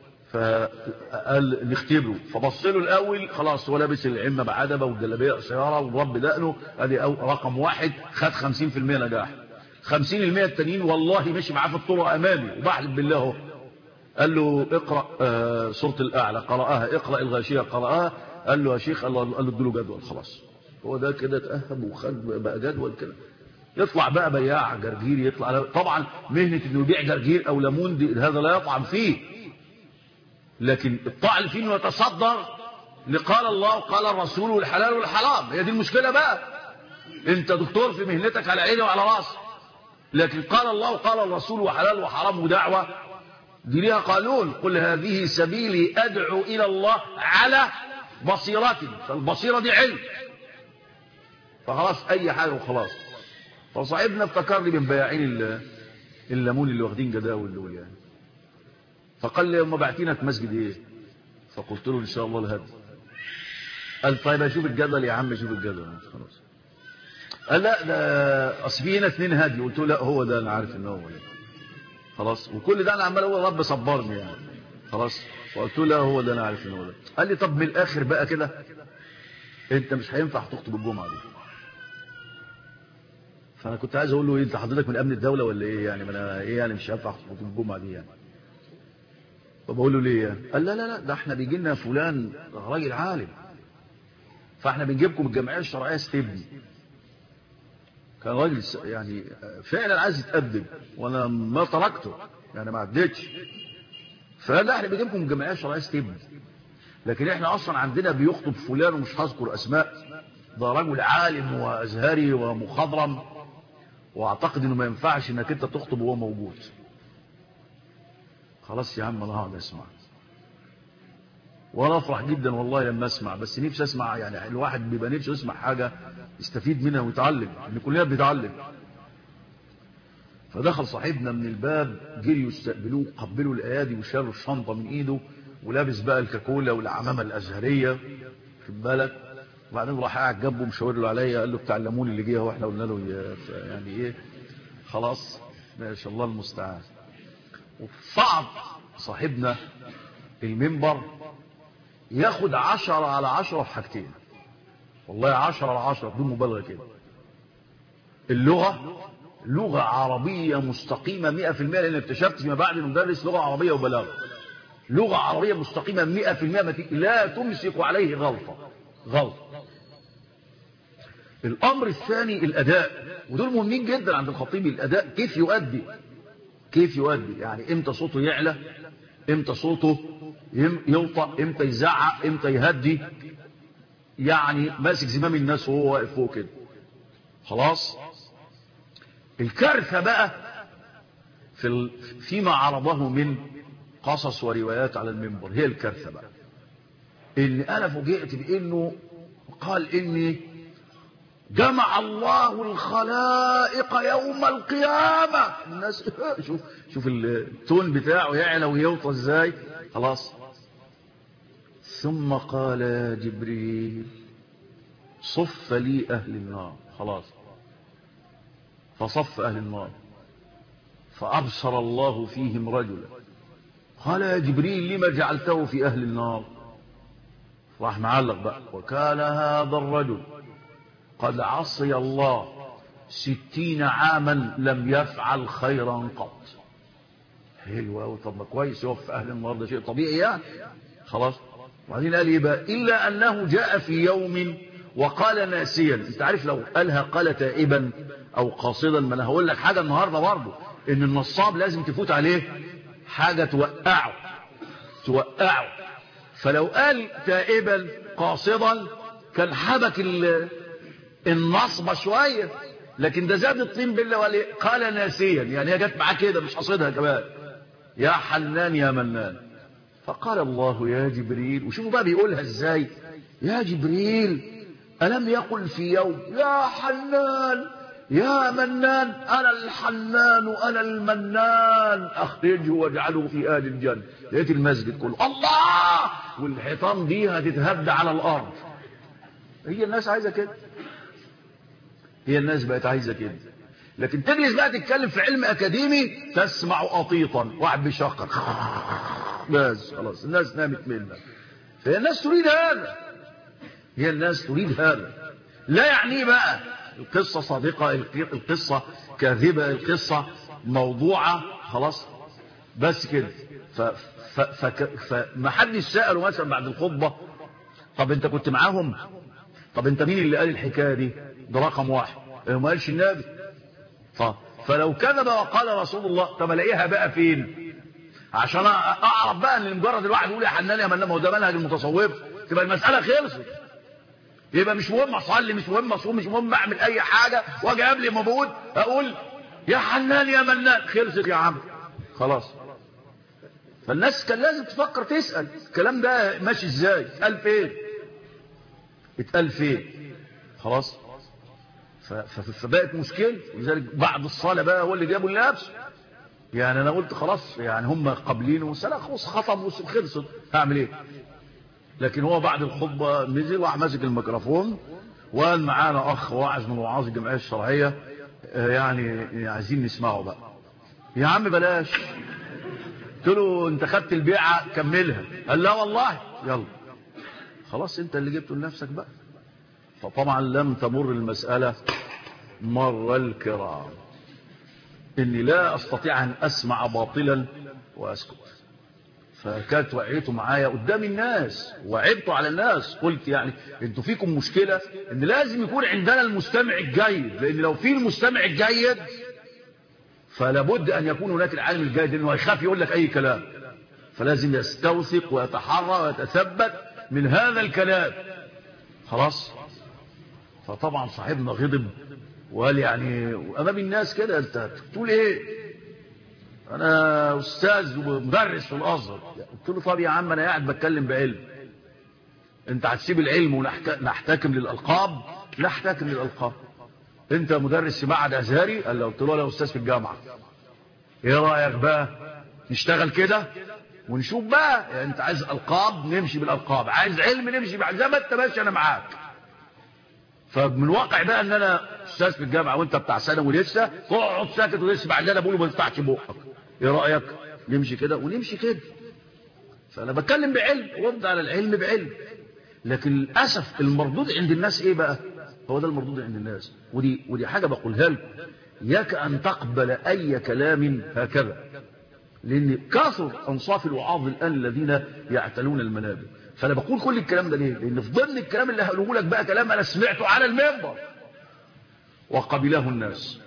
فقال نختبره. فبص له الاول خلاص هو لابس العمه بعدبه والجلابيه قصيره ورب دقنه، ادي رقم واحد خد 50% نجاح. 50% التانيين والله مشي معاه في الطرق امامي وبحلف بالله اهو. قال له اقرا سوره الاعلى، قراها. اقرا الغاشيه، قراها. قال له يا شيخ، قال له اديله جدول خلاص. هو ده كده اتاهب وخد بقى جدول كده. يطلع بقى بياع جرجير، يطلع طبعا مهنه انه يبيع جرجير او ليمون دي هذا لا يطعم فيه، لكن الطعن فيه انه يتصدر لقال الله وقال الرسول والحلال والحرام. هي دي المشكله بقى. انت دكتور في مهنتك على عيني وعلى راسي، لكن قال الله وقال الرسول وحلال وحرام ودعوة دي ليها قانون. قل هذه سبيلي أدعو إلى الله على بصيرة، فالبصيرة دي علم. فخلاص أي حاجة وخلاص. فصاحبنا افتكرني من بياعين الليمون اللي واخدين جداول دول يعني، فقال لي هم باعتينك مسجد ايه؟ فقلت له ان شاء الله الهدي. قال طيب اشوف الجدول يا عم، اشوف الجدول خلاص. قال لا ده اصل في هنا 2 هادي. قلت له لا هو ده، انا عارف ان هو ده خلاص. وكل ده انا عمال اقول رب صبرني يعني خلاص. وقلت له لا هو ده، انا عارف ان هو ده. قال لي طب من الاخر بقى كده، انت مش هينفع تخطب الجمعه دي. فانا كنت عايز اقول له ايه، انت حضرتك من امن الدوله ولا ايه يعني؟ ما انا ايه يعني مش هينفع اخطب الجمعه دي يعني. فبقول له ليه يعني؟ قال لا لا لا، ده احنا بيجي لنا فلان راجل عالم، فاحنا بنجيبكم الجمعيه الشرعيه استبني. كان راجل يعني فعلا عايز يتقدم، وانا ما تركته يعني، ما عدتش. فقال لا احنا بنجيبكم الجمعيه الشرعيه استبني، لكن احنا اصلا عندنا بيخطب فلان ومش هذكر اسماء، ده رجل عالم وازهري ومخضرم، واعتقد انه ما ينفعش انك انت تخطب وهو موجود. خلاص يا عم انا هقعد اسمع، وانا افرح جدا والله لما اسمع، بس نفسي اسمع يعني. الواحد بيبقى نفسه يسمع حاجه يستفيد منها ويتعلم، ان كلنا بنتعلم. فدخل صاحبنا من الباب، جريوا يستقبلوه، قبلوا الايادي وشالوا الشنطه من ايده، ولابس بقى الكاكولا والعمامه الازهريه في بالك. وبعدين راح قاعد جنبه مشاور له عليا، قال له بتاع الليمون اللي جه، واحنا قلنا له يعني ايه خلاص ما شاء الله المستعان. وصعد صاحبنا المنبر ياخد 10/10 في حاجتين، والله 10/10 بدون مبالغه كده. اللغه لغه عربيه مستقيمه 100%، لان اكتشفت فيما بعد انه مدرس لغه عربيه وبلاغه. لغه عربيه مستقيمه 100%، لا تمسك عليه غلطه. الامر الثاني الاداء، ودول مهمين جدا عند الخطيب. الاداء كيف يؤدي يعني، امتى صوته يعلى، امتى صوته يوطى، امتى يزعق، امتى يهدي، يعني ماسك زمام الناس وهو واقف فوق كده خلاص. الكارثه بقى فيما عرضه من قصص وروايات على المنبر، هي الكارثه بقى ان انا فوجئت بانه قال اني جمع الله الخلائق يوم القيامة. الناس شوف التون بتاعه يعلى ويوطى ازاي خلاص. ثم قال يا جبريل صف لي اهل النار. خلاص فصف اهل النار، فابصر الله فيهم رجلا. قال يا جبريل لما جعلته في اهل النار؟ راح معلق بقى، وكان هذا الرجل قد عصي الله 60 عاما لم يفعل خيرا قط. حلو قوي، طب ما كويس يوقف اهل النار، ده شيء طبيعي يعني خلاص. وبعدين قال ايه بقى؟ الا انه جاء في يوم وقال ناسيا. انت عارف لو قالها قال تائبا او قاصدا، ما انا هقول لك حاجه النهارده برضه، ان النصاب لازم تفوت عليه حاجه توقعه. فلو قال تائبا قاصدا كان حبك النصبة شوية، لكن ده زاد الطين بالله. قال ناسيا يعني هي جت معاه كده مش قصدها كمان. يا حنان يا منان. فقال الله يا جبريل، وشوفوا بقى بيقولها ازاي، يا جبريل ألم يقل في يوم يا حنان يا منان؟ أنا الحنان أنا المنان، أخرجه واجعله في آل الجنة. لقيت المسجد كله الله، والحيطان دي هتتهد على الأرض. هي الناس عايزة كده، هي الناس بقت عايزة كده. لكن تجلس بقى تتكلم في علم أكاديمي تسمع قطيطا واحد بيشقق بس خلاص الناس نامت منك. فهي الناس تريد هذا، هي الناس تريد هذا. لا يعني بقى القصة صادقة، القصة كاذبة، القصة موضوعة خلاص بس كده. فما حدش سأله مثلا بعد الخطبة طب انت كنت معاهم؟ طب انت مين اللي قال الحكاية دي؟ ده رقم واحد، ما قالش النبي. فلو كذب وقال رسول الله طب الاقيها بقى فين؟ عشان اعرف بقى ان مجرد الواحد يقول يا حنان يا منان، ما هو ده منهج المتصوف، تبقى المسألة خلصت. يبقى مش مهم اصلي، مش مهم اصوم، مش مهم اعمل اي حاجة، واجي قبل ما بقول اقول يا حنان يا منان، خلصت يا عم خلاص. فالناس كان لازم تفكر تسأل الكلام ده ماشي ازاي، اتقال فين، اتقال فين خلاص. فبقت مشكلة. ولذلك بعد الصلاة بقى هو اللي جابوا اللبس. يعني انا قلت خلاص يعني هم قابلين وسلا خلاص خطب وخلصت، هعمل ايه؟ لكن هو بعد الخطبة نزل وراح ماسك الميكروفون وقال معانا أخ واعظ من وعاظ الجمعية الشرعية يعني عايزين نسمعه بقى. يا عم بلاش. قلت له أنت خدت البيعة كملها. قال لا والله. يلا خلاص أنت اللي جبته لنفسك بقى. فطبعا لم تمر المسألة مر الكرام إني لا أستطيع أن أسمع باطلا وأسكت. فكانت وعيته معايا قدام الناس وعبته على الناس. قلت يعني انتوا فيكم مشكلة ان لازم يكون عندنا المستمع الجيد، لان لو في المستمع الجيد فلابد ان يكون هناك العالم الجيد، لانه هيخاف يقول لك اي كلام، فلازم يستوثق ويتحرى ويتثبت من هذا الكلام. خلاص. فطبعا صاحبنا غضب وقال يعني امام الناس كده انت بتقول ايه؟ انا استاذ ومدرس في الازهر. قلت له طب يا عم انا قاعد بتكلم بعلم، انت هتسيب العلم ونحتكم للالقاب؟ لا احتكم للالقاب. انت مدرس في معهد ازهري؟ قال له. قلت له انا استاذ في الجامعه. ايه رايك بقى نشتغل كده ونشوف بقى؟ يعني انت عايز القاب نمشي بالالقاب، عايز علم نمشي زي ما انت ماشي انا معاك. فمن واقع بقى ان انا استاذ في الجامعه وانت بتاع ثانوي لسه، تقعد ساكت ولسه بعد انا بقول ما تفتحش بقك. ايه رايك نمشي كده ونمشي كده؟ فانا بتكلم بعلم وارد على العلم بعلم. لكن للاسف المردود عند الناس ايه بقى؟ هو ده المردود عند الناس. ودي حاجه بقولها لكم، اياك ان تقبل اي كلام هكذا، لان كثر انصاف الوعاظ الان الذين يعتلون المنابر. فانا بقول كل الكلام ده ليه؟ لان في ضمن الكلام اللي هقوله لك بقى كلام انا سمعته على المنبر وقبله الناس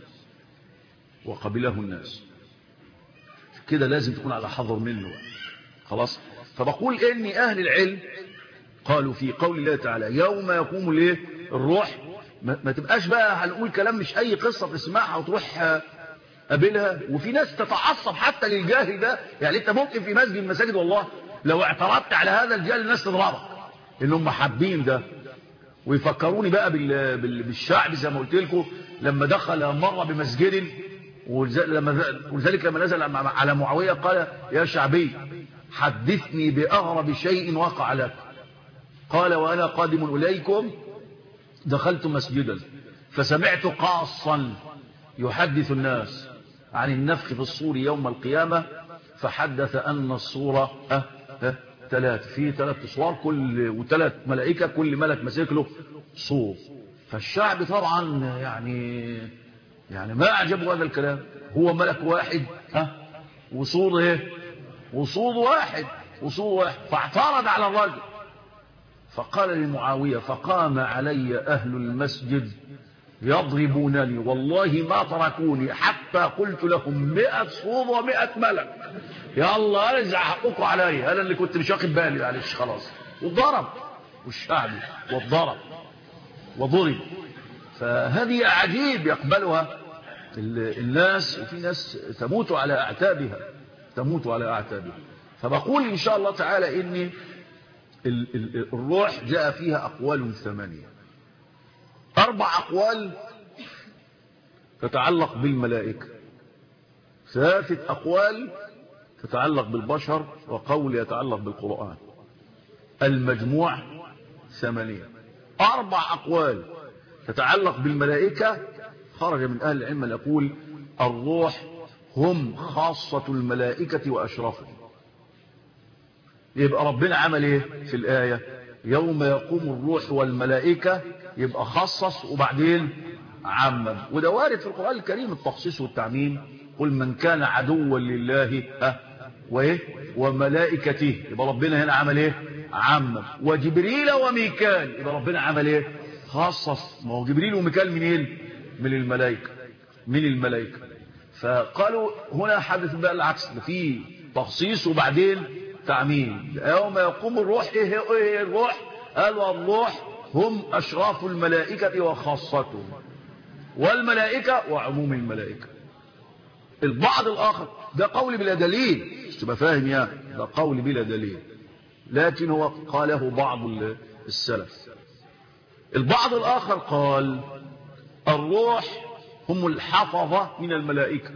كده، لازم تكون على حذر منه. خلاص. فبقول ان اهل العلم قالوا في قول الله تعالى يوم يقوم الايه الروح، ما تبقاش بقى هنقول كلام مش اي قصه تسمعها وتروح قابلها. وفي ناس تتعصب حتى للجاهل ده. يعني انت ممكن في مسجد المساجد والله لو اعترضت على هذا الجاهل الناس تضربك، انهم حابين ده. ويفكروني بقى بالشعب زي ما قلت لكم لما دخل مره بمسجد، ولذلك لما نزل على معاويه قال يا شعبي حدثني باغرب شيء وقع لك. قال وانا قادم اليكم دخلت مسجدا فسمعت قاصا يحدث الناس عن النفخ في الصور يوم القيامة، فحدث أن الصورة في 3 أصوار وثلاث ملائكة، كل ملك مسك له صور. فالشعب طبعا يعني ما أعجبه هذا الكلام. هو ملك واحد وصور ايه وصور واحد فاعترض على الرجل. فقال لمعاوية فقام علي أهل المسجد يضربونني والله ما تركوني حتى قلت لهم 100 صور و100 ملك، يا الله ارجع حقكم علي، انا اللي كنت مش واخد بالي. معلش خلاص. وضرب والشعب وضرب. فهذه عجيب يقبلها الناس، وفي ناس تموت على اعتابها. فبقول ان شاء الله تعالى ان الروح جاء فيها اقوال 8. 4 أقوال تتعلق بالملائكة، 3 أقوال تتعلق بالبشر، وقول يتعلق بالقرآن. المجموع 8. 4 أقوال تتعلق بالملائكة خرج من أهل العلم أن يقول الروح هم خاصة الملائكة وأشرفهم. يبقى ربنا عمل ايه في الآية؟ يوم يقوم الروح والملائكة، يبقى خصص وبعدين عمم. وده وارد في القرآن الكريم التخصيص والتعميم. قل من كان عدوا لله وملائكته، يبقى ربنا هنا عمل ايه؟ عمم. وجبريل وميكال، يبقى ربنا عمل ايه؟ خصص. ما هو جبريل وميكال منين؟ من الملائكة. فقالوا هنا حدث بقى العكس، في تخصيص وبعدين تعميم. يوم يقوم الروح، ايه الروح؟ قالوا الروح هم أشراف الملائكة وخاصتهم، والملائكة وعموم الملائكة. البعض الآخر ده قول بلا دليل، مش تبقى فاهم يعني، ده قول بلا دليل، لكن هو قاله بعض السلف. البعض الآخر قال الروح هم الحفظة من الملائكة،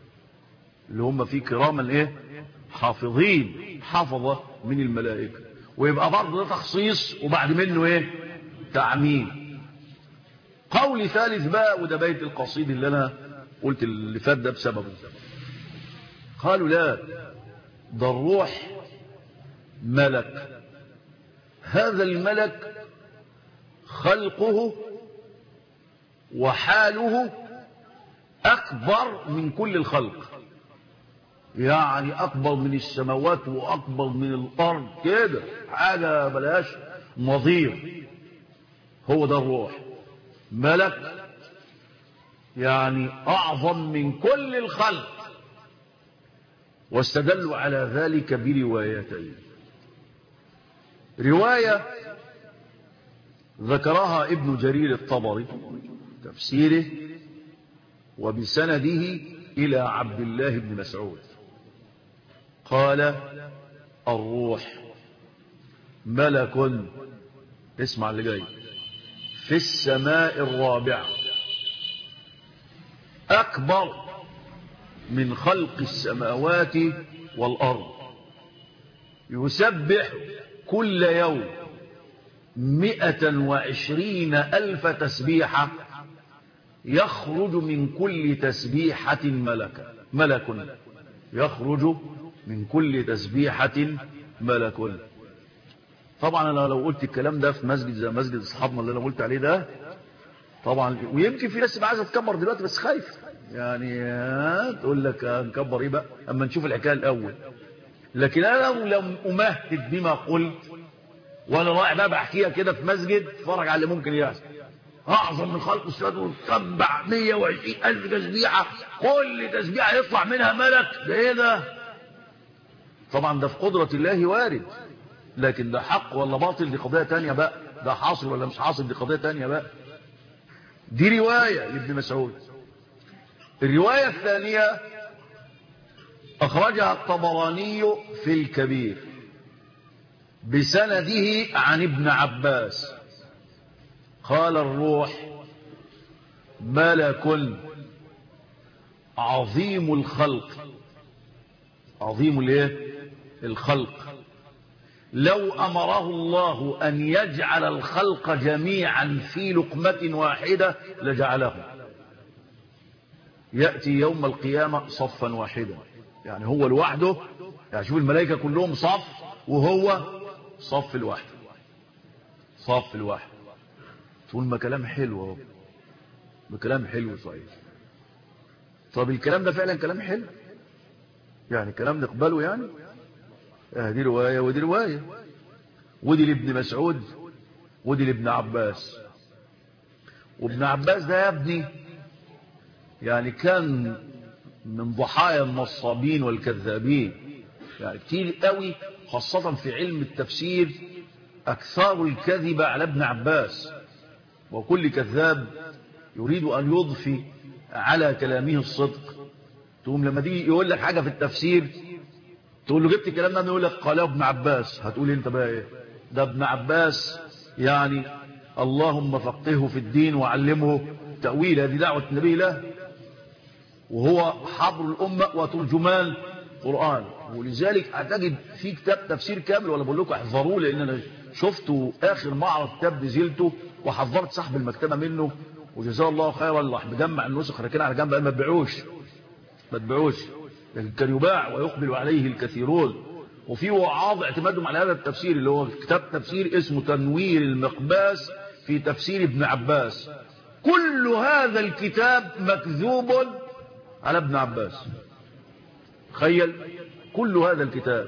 اللي هم في كراما حافظين، حفظة من الملائكة. ويبقى برضه ده تخصيص وبعد منه ايه؟ تعميم. قول ثالث بقى، وده بيت القصيد اللي انا قلت اللي فات ده بسببه. قالوا لا، ده الروح ملك، هذا الملك خلقه وحاله أكبر من كل الخلق، يعني أكبر من السماوات وأكبر من الأرض كده، حاجة بلاش نظير. هو ده الروح، ملك يعني أعظم من كل الخلق. واستدلوا على ذلك بروايتين. رواية ذكرها ابن جرير الطبري تفسيره وبسنده إلى عبد الله بن مسعود قال: الروح ملك، اسمع اللي جاي، في السماء الرابعة، أكبر من خلق السماوات والأرض، يسبح كل يوم 120,000 تسبيحة، يخرج من كل تسبيحة ملك، يخرج من كل تسبيحة ملك. طبعا انا لو قلت الكلام ده في مسجد زي مسجد اصحابنا اللي انا قلت عليه ده، طبعا ويمكن في ناس عايزه تكبر دلوقتي بس خايف، يعني تقول لك نكبر ايه بقى اما نشوف الحكايه الاول. لكن انا لو امهد بما قلت وانا رايح بقى بحكيها كده في مسجد، اتفرج على اللي ممكن يحصل. اعظم من خلق السماوات وتتبع 120,000 تسبيحه، كل تسبيحه يطلع منها ملك، ده ايه ده؟ طبعا ده في قدره الله وارد، لكن ده حق ولا باطل دي قضيه تانية بقى، ده حاصل ولا مش حاصل دي قضيه تانية بقى. دي روايه لابن مسعود. الروايه الثانيه اخرجها الطبراني في الكبير بسنده عن ابن عباس قال: الروح ملك عظيم الخلق، عظيم الايه؟ الخلق، لو امره الله ان يجعل الخلق جميعا في لقمة واحدة لجعله، يأتي يوم القيامة صفا واحدا، يعني هو لوحده، يعني شوف الملائكة كلهم صف وهو صف الواحد، صف الواحد. تقول ما كلام حلو اهو، بكلام حلو صحيح. طب الكلام ده فعلا كلام حلو، يعني كلام نقبله يعني. دي رواية ودي رواية، ودي لابن مسعود ودي لابن عباس. وابن عباس ده يا ابني يعني كان من ضحايا النصابين والكذابين، يعني كتير قوي خاصة في علم التفسير أكثر الكذب على ابن عباس، وكل كذاب يريد أن يضفي على كلامه الصدق. تقوم لما تيجي يقول لك حاجة في التفسير تقول له جبت الكلام ده، يقول لك قاله ابن عباس، هتقول انت بقى ايه؟ ده ابن عباس يعني اللهم فقهه في الدين وعلمه تأويل، هذه دعوة النبي له، وهو حبر الأمة وترجمان قرآن. ولذلك هتجد في كتاب تفسير كامل، ولا بقول لكم احذروه لان انا شفته اخر معرض كتاب نزلته وحذرت صاحب المكتبه منه، وجزاه الله خيرا اللي راح مجمع النسخ راكنها على جنب، ما تبيعوش ما تبيعوش، لكن كان يباع ويقبل عليه الكثيرون. وفي وعاظ اعتمادهم على هذا التفسير اللي هو كتاب تفسير اسمه تنوير المقباس في تفسير ابن عباس. كل هذا الكتاب مكذوب على ابن عباس، تخيل، كل هذا الكتاب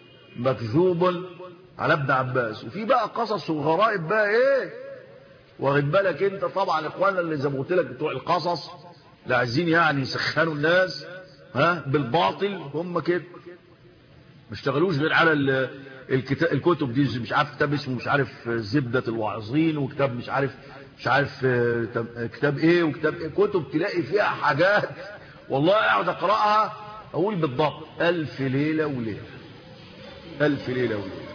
مكذوب على ابن عباس. وفي بقى قصص وغرائب بقى ايه، واخد بالك انت. طبعا اخواننا اللي زي ما قلت لك بتوع القصص اللي عايزين يعني يسخنوا الناس بالباطل، هم كده ما اشتغلوش غير على الكتب دي. مش عارف كتاب اسمه مش عارف زبدة الواعظين، وكتاب مش عارف كتاب ايه وكتاب ايه، كتب تلاقي فيها حاجات والله اقعد اقراها اقول بالضبط 1000 ليلة وليلة، 1000 ليلة وليلة.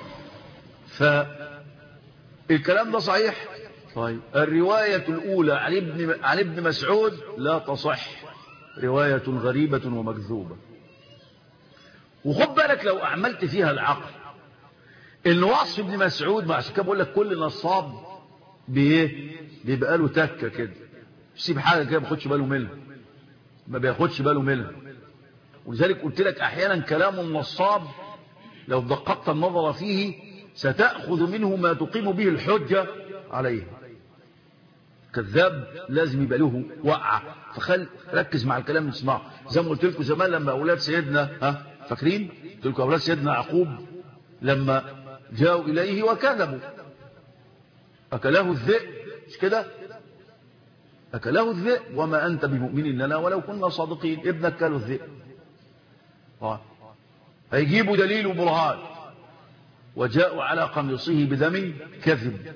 فالكلام ده صحيح. طيب الرواية الأولى عن ابن مسعود لا تصح، رواية غريبة ومكذوبة. وخد بالك لو أعملت فيها العقل الوصف ابن مسعود، ما عشان كده بقول لك كل نصاب بايه؟ بيبقى له تكه كده، يسيب حاجه كده ما بياخدش باله منها، ما بياخدش باله منها. ولذلك قلت لك احيانا كلام النصاب لو دققت النظر فيه ستأخذ منه ما تقيم به الحجة عليه. كذاب لازم يبقى له وقعة، ركز مع الكلام اللي تسمعه. زي ما قلت لكم زمان لما أولاد سيدنا فاكرين؟ قلت لكم أولاد سيدنا يعقوب لما جاءوا إليه وكذبوا، أكله الذئب، مش كده؟ أكله الذئب وما أنت بمؤمن لنا ولو كنا صادقين، ابنك كله الذئب. هيجيبوا دليل وبرهان، وجاءوا على قميصه بدم كذب.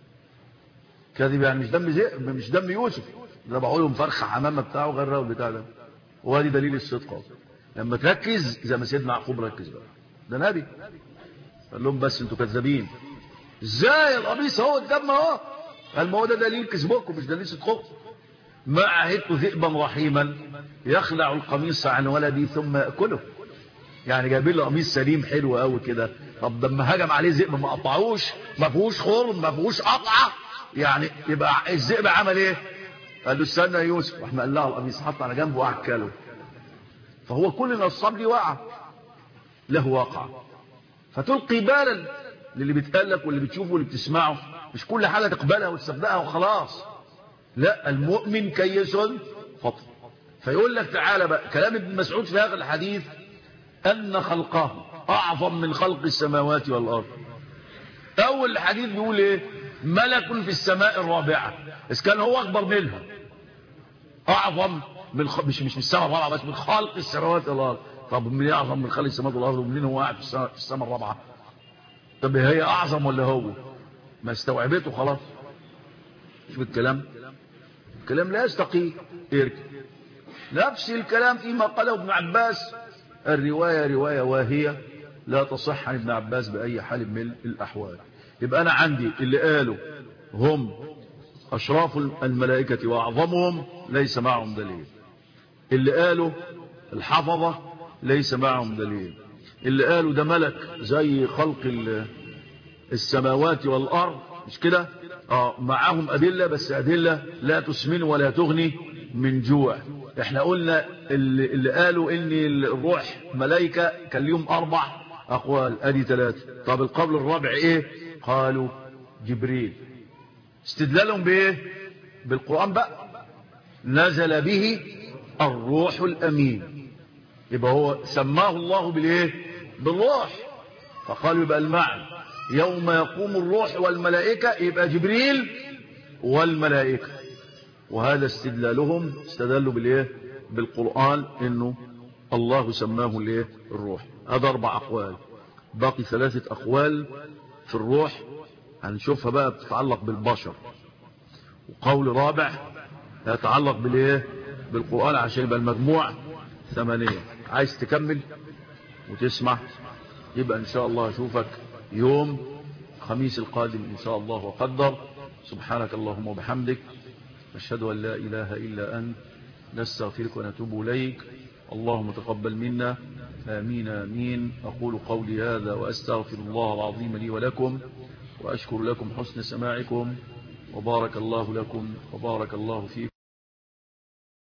كذب يعني مش دم ذئب، مش دم يوسف، ده بقولهم فرخه حمامه بتاعه غير البتاع ده. وادي دليل الصدق. لما تركز زي ما سيدنا يعقوب ركز بقى، ده نبي قال لهم بس انتوا كذابين. ازاي القميص اهو قدامنا اهو؟ قال ما هو ده دليل كذبكم مش دليل صدقكم. ما عهدت ذئبا رحيما يخلع القميص عن ولدي ثم ياكله. يعني جايبين له قميص سليم حلو قوي كده، طب لما هجم عليه ذئب ما قطعوش، ما فيهوش خرم، ما فيهوش قطعه، يعني يبقى الذئب عمل ايه؟ قال له استنى يا يوسف، راح مقلعه القميص حط على جنبه واكله. فهو كل نصاب ليه وقع، له واقع، فتلقي بالا للي بيتقالك واللي بتشوفه واللي بتسمعه. مش كل حاجه تقبلها وتصدقها وخلاص، لا، المؤمن كيس فطن. فيقول لك تعالى بقى كلام ابن مسعود في هذا الحديث أن خلقه أعظم من خلق السماوات والأرض. أول الحديث بيقول إيه؟ ملك في السماء الرابعة، إذا كان هو أكبر منها، أعظم من مش في السماء الرابعة بس، من خلق السماوات والأرض. طب منين أعظم من خلق السماوات والأرض ومنين هو قاعد في السماء الرابعة؟ طب هي أعظم ولا هو؟ ما استوعبته خلاص. شوف الكلام لا يستقيم. اركب نفس الكلام فيما قاله ابن عباس، الرواية رواية واهية لا تصح عن ابن عباس بأي حال من الأحوال. يبقى أنا عندي اللي قالوا هم أشراف الملائكة وأعظمهم ليس معهم دليل، اللي قالوا الحفظة ليس معهم دليل، اللي قالوا ده ملك زي خلق السماوات والأرض، مش كده؟ معهم أدلة، بس أدلة لا تسمن ولا تغني من جوع. احنا قلنا اللي قالوا ان الروح ملائكة كان ليهم 4 أقوال، ادي 3. طب القول الرابع ايه؟ قالوا جبريل. استدلالهم بايه؟ بالقرآن بقى، نزل به الروح الأمين، يبقى هو سماه الله بالايه؟ بالروح. فقالوا يبقى المعنى يوم يقوم الروح والملائكة يبقى جبريل والملائكة. وهذا استدلالهم، استدلوا بالايه؟ بالقرآن انه الله سماه الايه؟ الروح. هذا 4 أقوال، باقي 3 أقوال في الروح هنشوفها بقى بتتعلق بالبشر، وقول رابع يتعلق بالايه؟ بالقرآن، عشان يبقى المجموع 8. عايز تكمل وتسمع يبقى ان شاء الله اشوفك يوم الخميس القادم ان شاء الله وقدر. سبحانك اللهم وبحمدك، نشهد أن لا إله إلا أنت، نستغفرك ونتوب إليك. اللهم تقبل منا، آمين آمين. أقول قولي هذا وأستغفر الله العظيم لي ولكم، وأشكر لكم حسن سماعكم، وبارك الله لكم وبارك الله فيكم.